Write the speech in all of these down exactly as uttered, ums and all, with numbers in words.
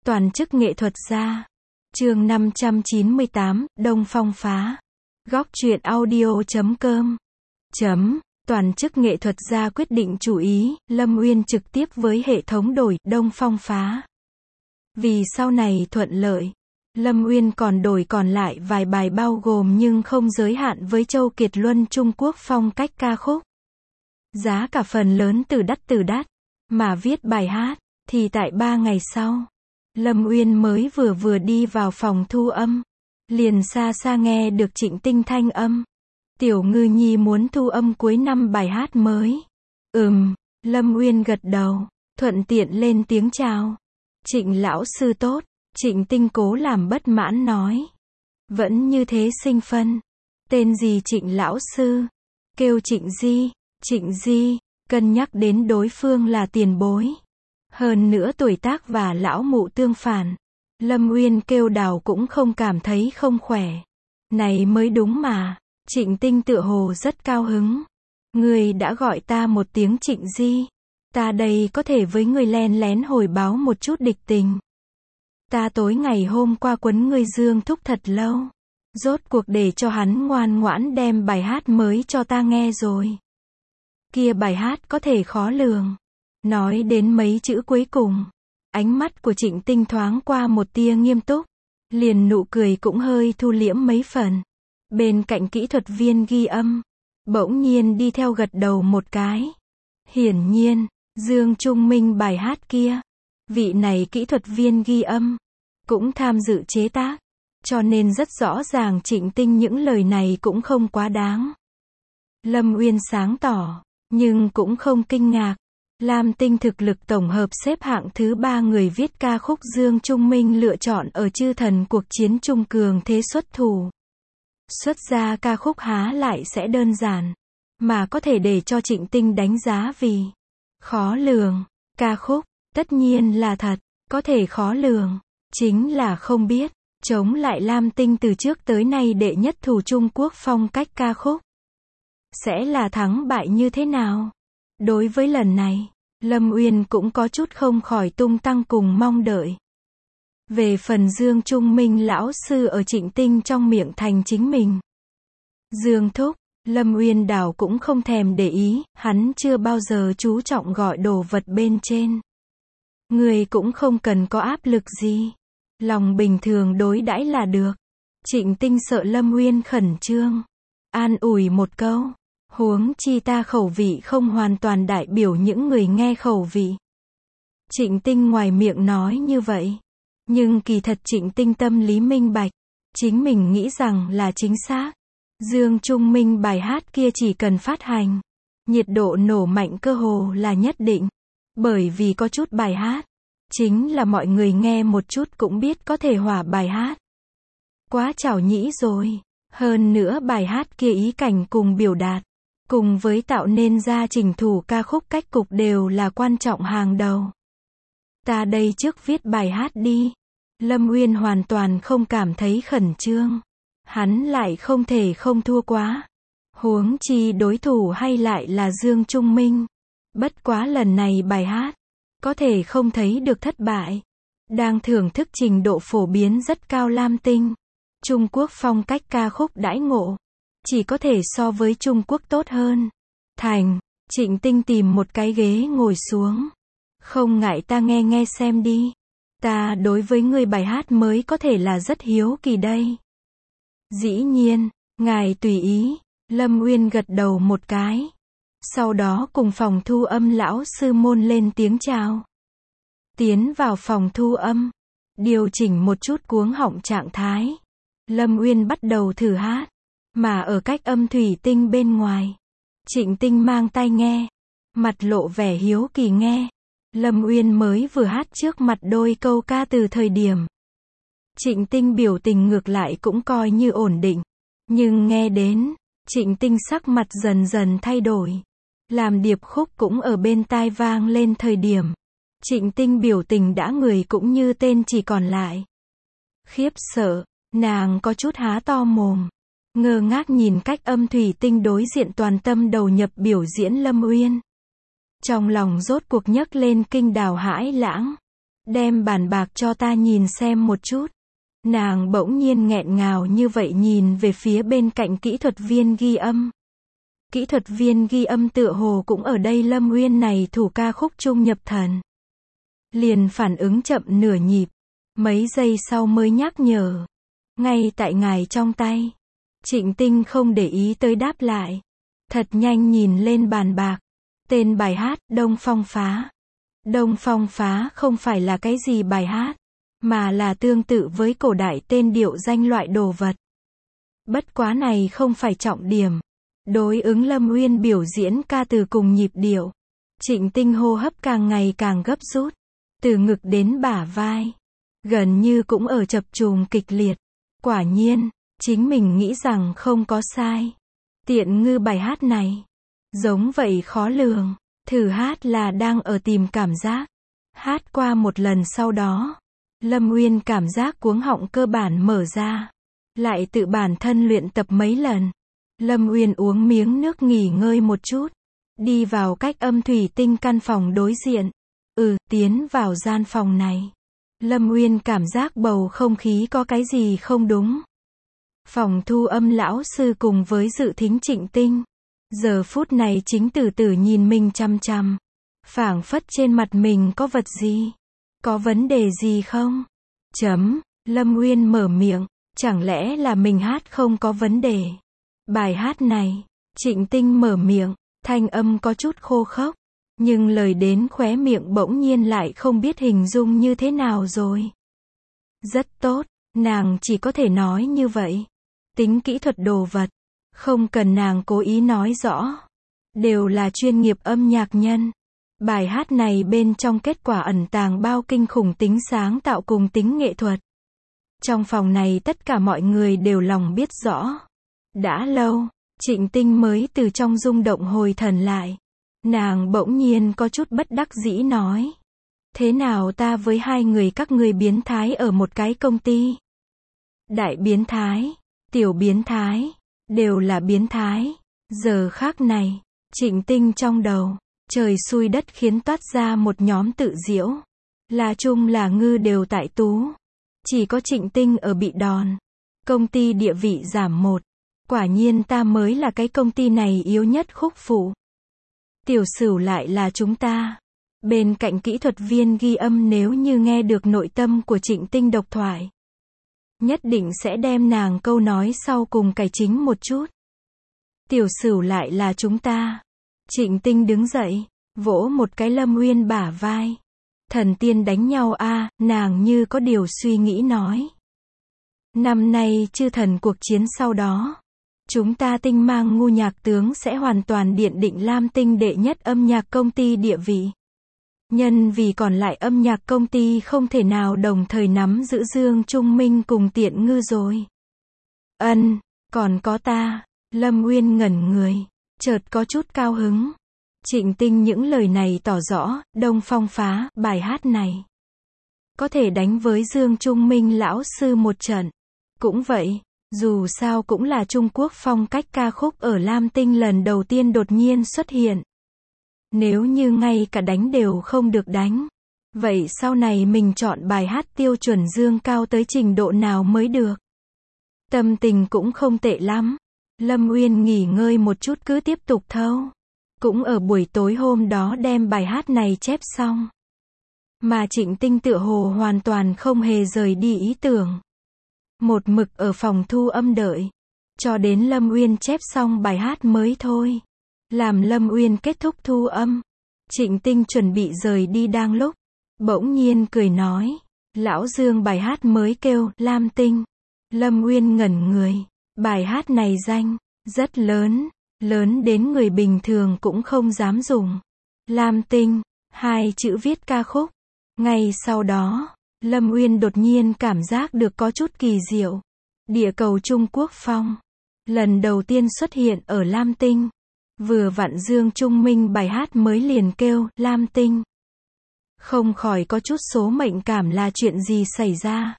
Toàn chức nghệ thuật gia. Chương năm trăm chín mươi tám, Đông Phong phá. Góc truyện audio chấm com. Chấm. Toàn chức nghệ thuật gia quyết định chủ ý, Lâm Uyên trực tiếp với hệ thống đổi, Đông Phong phá. Vì sau này thuận lợi, Lâm Uyên còn đổi còn lại vài bài bao gồm nhưng không giới hạn với Châu Kiệt Luân Trung Quốc phong cách ca khúc. Giá cả phần lớn từ đắt từ đắt, mà viết bài hát, thì tại ba ngày sau, Lâm Uyên mới vừa vừa đi vào phòng thu âm, liền xa xa nghe được Trịnh Tinh thanh âm. Tiểu Ngư Nhi muốn thu âm cuối năm bài hát mới. Ừm, Lâm Uyên gật đầu, thuận tiện lên tiếng chào. Trịnh lão sư tốt. Trịnh Tinh cố làm bất mãn nói. Vẫn như thế sinh phân. Tên gì Trịnh lão sư? Kêu Trịnh Di. Trịnh Di, cân nhắc đến đối phương là tiền bối. Hơn nữa tuổi tác và lão mụ tương phản. Lâm Uyên kêu đào cũng không cảm thấy không khỏe. Này mới đúng mà. Trịnh Tinh tựa hồ rất cao hứng. Người đã gọi ta một tiếng Trịnh Di. Ta đây có thể với người len lén hồi báo một chút địch tình. Ta tối ngày hôm qua quấn ngươi Dương Thúc thật lâu. Rốt cuộc để cho hắn ngoan ngoãn đem bài hát mới cho ta nghe rồi. Kia bài hát có thể khó lường. Nói đến mấy chữ cuối cùng, ánh mắt của Trịnh Tinh thoáng qua một tia nghiêm túc. Liền nụ cười cũng hơi thu liễm mấy phần. Bên cạnh kỹ thuật viên ghi âm, bỗng nhiên đi theo gật đầu một cái. Hiển nhiên, Dương Trung Minh bài hát kia, vị này kỹ thuật viên ghi âm, cũng tham dự chế tác, cho nên rất rõ ràng Trịnh Tinh những lời này cũng không quá đáng. Lâm Uyên sáng tỏ, nhưng cũng không kinh ngạc. Lam Tinh thực lực tổng hợp xếp hạng thứ ba người viết ca khúc Dương Trung Minh lựa chọn ở chư thần cuộc chiến trung cường thế xuất thủ. Xuất ra ca khúc há lại sẽ đơn giản, mà có thể để cho Trịnh Tinh đánh giá vì khó lường. Ca khúc, tất nhiên là thật, có thể khó lường, chính là không biết, chống lại Lam Tinh từ trước tới nay đệ nhất thủ Trung Quốc phong cách ca khúc. Sẽ là thắng bại như thế nào? Đối với lần này, Lâm Uyên cũng có chút không khỏi tung tăng cùng mong đợi. Về phần Dương Trung Minh lão sư ở Trịnh Tinh trong miệng thành chính mình. Dương Thúc, Lâm Uyên đảo cũng không thèm để ý, hắn chưa bao giờ chú trọng gọi đồ vật bên trên. Người cũng không cần có áp lực gì. Lòng bình thường đối đãi là được. Trịnh Tinh sợ Lâm Uyên khẩn trương. An ủi một câu. Huống chi ta khẩu vị không hoàn toàn đại biểu những người nghe khẩu vị. Trịnh Tinh ngoài miệng nói như vậy. Nhưng kỳ thật Trịnh Tinh tâm lý minh bạch. Chính mình nghĩ rằng là chính xác. Dương Trung Minh bài hát kia chỉ cần phát hành. Nhiệt độ nổ mạnh cơ hồ là nhất định. Bởi vì có chút bài hát. Chính là mọi người nghe một chút cũng biết có thể hỏa bài hát. Quá chảo nhĩ rồi. Hơn nữa bài hát kia ý cảnh cùng biểu đạt. Cùng với tạo nên ra trình thủ ca khúc cách cục đều là quan trọng hàng đầu. Ta đây trước viết bài hát đi. Lâm Uyên hoàn toàn không cảm thấy khẩn trương. Hắn lại không thể không thua quá. Huống chi đối thủ hay lại là Dương Trung Minh. Bất quá lần này bài hát, có thể không thấy được thất bại. Đang thưởng thức trình độ phổ biến rất cao Lam Tinh. Trung Quốc phong cách ca khúc đãi ngộ. Chỉ có thể so với Trung Quốc tốt hơn. Thành, Trịnh Tinh tìm một cái ghế ngồi xuống. Không ngại ta nghe nghe xem đi. Ta đối với người bài hát mới có thể là rất hiếu kỳ đây. Dĩ nhiên, ngài tùy ý. Lâm Uyên gật đầu một cái. Sau đó cùng phòng thu âm lão sư môn lên tiếng chào. Tiến vào phòng thu âm. Điều chỉnh một chút cuống họng trạng thái. Lâm Uyên bắt đầu thử hát. Mà ở cách âm thủy tinh bên ngoài. Trịnh Tinh mang tai nghe. Mặt lộ vẻ hiếu kỳ nghe. Lâm Uyên mới vừa hát trước mặt đôi câu ca từ thời điểm. Trịnh Tinh biểu tình ngược lại cũng coi như ổn định. Nhưng nghe đến, Trịnh Tinh sắc mặt dần dần thay đổi. Làm điệp khúc cũng ở bên tai vang lên thời điểm. Trịnh Tinh biểu tình đã người cũng như tên chỉ còn lại. Khiếp sợ, nàng có chút há to mồm. Ngơ ngác nhìn cách âm thủy tinh đối diện toàn tâm đầu nhập biểu diễn Lâm Uyên. Trong lòng rốt cuộc nhấc lên kinh đào hãi lãng. Đem bản bạc cho ta nhìn xem một chút. Nàng bỗng nhiên nghẹn ngào như vậy nhìn về phía bên cạnh kỹ thuật viên ghi âm. Kỹ thuật viên ghi âm tựa hồ cũng ở đây Lâm Uyên này thủ ca khúc chung nhập thần. Liền phản ứng chậm nửa nhịp. Mấy giây sau mới nhắc nhở. Ngay tại ngài trong tay. Trịnh Tinh không để ý tới đáp lại. Thật nhanh nhìn lên bàn bạc. Tên bài hát, Đông Phong Phá. Đông Phong Phá không phải là cái gì bài hát, mà là tương tự với cổ đại tên điệu danh loại đồ vật. Bất quá này không phải trọng điểm. Đối ứng Lâm Uyên biểu diễn ca từ cùng nhịp điệu. Trịnh Tinh hô hấp càng ngày càng gấp rút. Từ ngực đến bả vai. Gần như cũng ở chập trùng kịch liệt. Quả nhiên, chính mình nghĩ rằng không có sai. Tiện ngư bài hát này. Giống vậy khó lường. Thử hát là đang ở tìm cảm giác. Hát qua một lần sau đó. Lâm Uyên cảm giác cuống họng cơ bản mở ra. Lại tự bản thân luyện tập mấy lần. Lâm Uyên uống miếng nước nghỉ ngơi một chút. Đi vào cách âm thủy tinh căn phòng đối diện. Ừ, tiến vào gian phòng này. Lâm Uyên cảm giác bầu không khí có cái gì không đúng. Phòng thu âm lão sư cùng với dự thính Trịnh Tinh. Giờ phút này chính từ từ nhìn mình chăm chăm. Phảng phất trên mặt mình có vật gì. Có vấn đề gì không? Chấm. Lâm Uyên mở miệng. Chẳng lẽ là mình hát không có vấn đề? Bài hát này. Trịnh Tinh mở miệng. Thanh âm có chút khô khốc. Nhưng lời đến khóe miệng bỗng nhiên lại không biết hình dung như thế nào rồi. Rất tốt. Nàng chỉ có thể nói như vậy. Tính kỹ thuật đồ vật. Không cần nàng cố ý nói rõ. Đều là chuyên nghiệp âm nhạc nhân. Bài hát này bên trong kết quả ẩn tàng bao kinh khủng tính sáng tạo cùng tính nghệ thuật. Trong phòng này tất cả mọi người đều lòng biết rõ. Đã lâu, Trịnh Tinh mới từ trong rung động hồi thần lại. Nàng bỗng nhiên có chút bất đắc dĩ nói. Thế nào ta với hai người các ngươi biến thái ở một cái công ty? Đại biến thái, tiểu biến thái, đều là biến thái. Giờ khác này, Trịnh Tinh trong đầu, trời xui đất khiến toát ra một nhóm tự diễu. Là chung là ngư đều tại tú. Chỉ có Trịnh Tinh ở bị đòn. Công ty địa vị giảm một. Quả nhiên ta mới là cái công ty này yếu nhất khúc phụ. Tiểu Sửu lại là chúng ta. Bên cạnh kỹ thuật viên ghi âm nếu như nghe được nội tâm của Trịnh Tinh độc thoại. Nhất định sẽ đem nàng câu nói sau cùng cải chính một chút. Tiểu Sửu lại là chúng ta. Trịnh Tinh đứng dậy, vỗ một cái Lâm Uyên bả vai. Thần tiên đánh nhau a, à, nàng như có điều suy nghĩ nói. Năm nay chư thần cuộc chiến sau đó. Chúng ta tinh mang ngu nhạc tướng sẽ hoàn toàn điện định Lam Tinh đệ nhất âm nhạc công ty địa vị. Nhân vì còn lại âm nhạc công ty không thể nào đồng thời nắm giữ Dương Trung Minh cùng Tiện Ngư rồi. Ân, còn có ta. Lâm Uyên ngẩn người, chợt có chút cao hứng. Trịnh Tinh những lời này tỏ rõ, Đông Phong Phá, bài hát này. Có thể đánh với Dương Trung Minh lão sư một trận. Cũng vậy. Dù sao cũng là Trung Quốc phong cách ca khúc ở Lam Tinh lần đầu tiên đột nhiên xuất hiện. Nếu như ngay cả đánh đều không được đánh. Vậy sau này mình chọn bài hát tiêu chuẩn dương cao tới trình độ nào mới được. Tâm tình cũng không tệ lắm. Lâm Uyên nghỉ ngơi một chút cứ tiếp tục thâu. Cũng ở buổi tối hôm đó đem bài hát này chép xong. Mà Trịnh Tinh tựa hồ hoàn toàn không hề rời đi ý tưởng. Một mực ở phòng thu âm đợi. Cho đến Lâm Uyên chép xong bài hát mới thôi. Làm Lâm Uyên kết thúc thu âm. Trịnh Tinh chuẩn bị rời đi đang lúc. Bỗng nhiên cười nói. Lão Dương bài hát mới kêu Lam Tinh. Lâm Uyên ngẩn người. Bài hát này danh. Rất lớn. Lớn đến người bình thường cũng không dám dùng. Lam Tinh. Hai chữ viết ca khúc. Ngay sau đó. Lâm Uyên đột nhiên cảm giác được có chút kỳ diệu. Địa cầu Trung Quốc phong. Lần đầu tiên xuất hiện ở Lam Tinh. Vừa vặn Dương Trung Minh bài hát mới liền kêu Lam Tinh. Không khỏi có chút số mệnh cảm là chuyện gì xảy ra.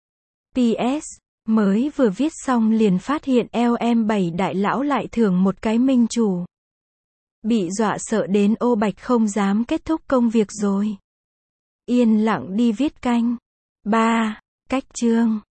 pê ét. Mới vừa viết xong liền phát hiện lờ em bảy đại lão lại thưởng một cái minh chủ. Bị dọa sợ đến ô bạch không dám kết thúc công việc rồi. Yên lặng đi viết canh. ba. Cách chương